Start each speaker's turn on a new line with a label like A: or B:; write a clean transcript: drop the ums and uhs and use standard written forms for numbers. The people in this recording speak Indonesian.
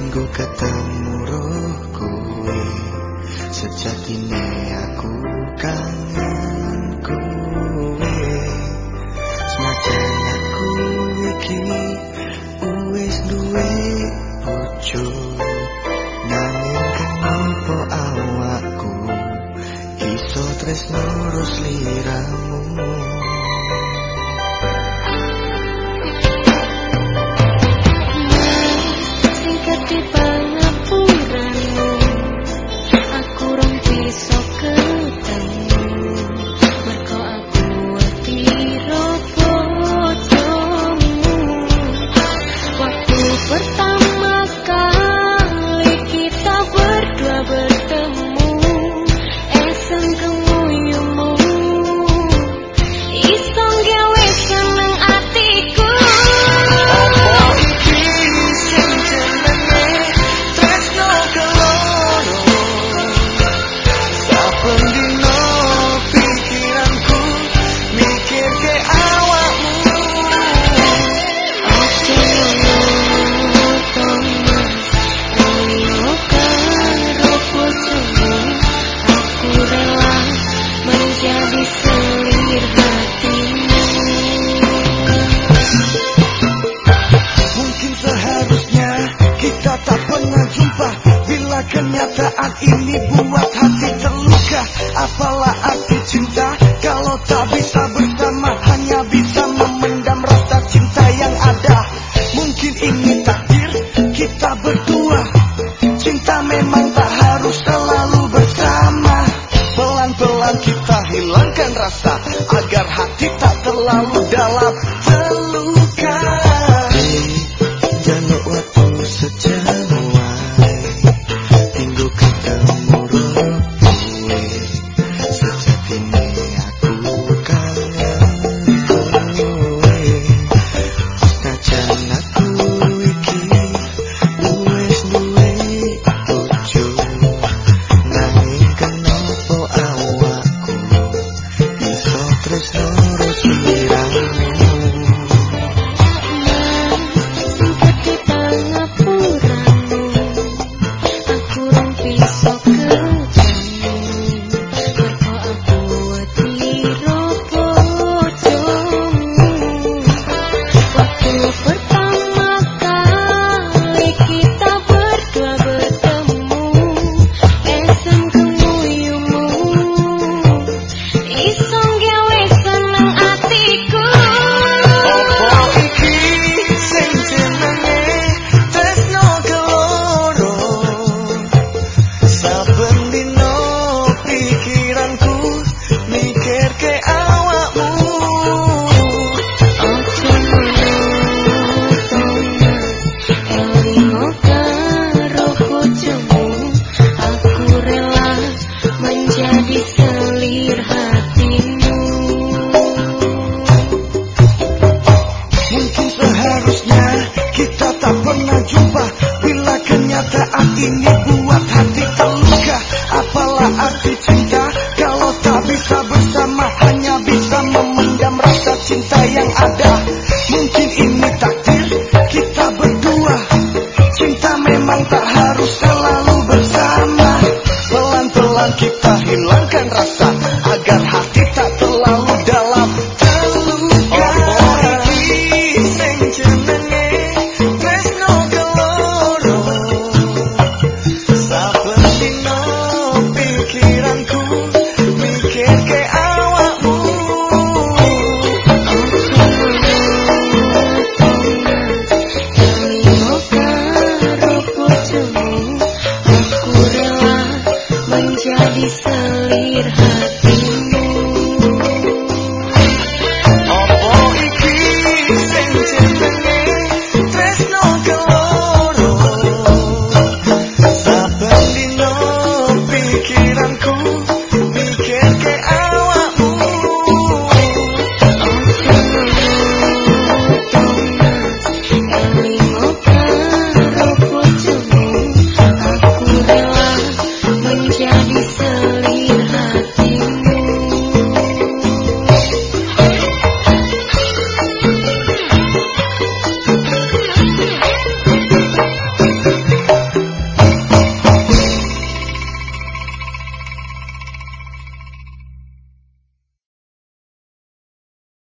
A: Nggo ketemu roh kowe, sejatine aku kangen kowe. Senajan aku iki wis duwe bojo, nanging kenapa awakku iso tresno terus liramu. Kenyataan ini buat hati terluka. Apalah arti cinta kalau tak bisa bersama, hanya bisa memendam rasa cinta yang ada. Mungkin ini takdir kita berdua. Cinta memang tak harus selalu bersama. Pelan-pelan kita hilangkan rasa agar hati tak terlalu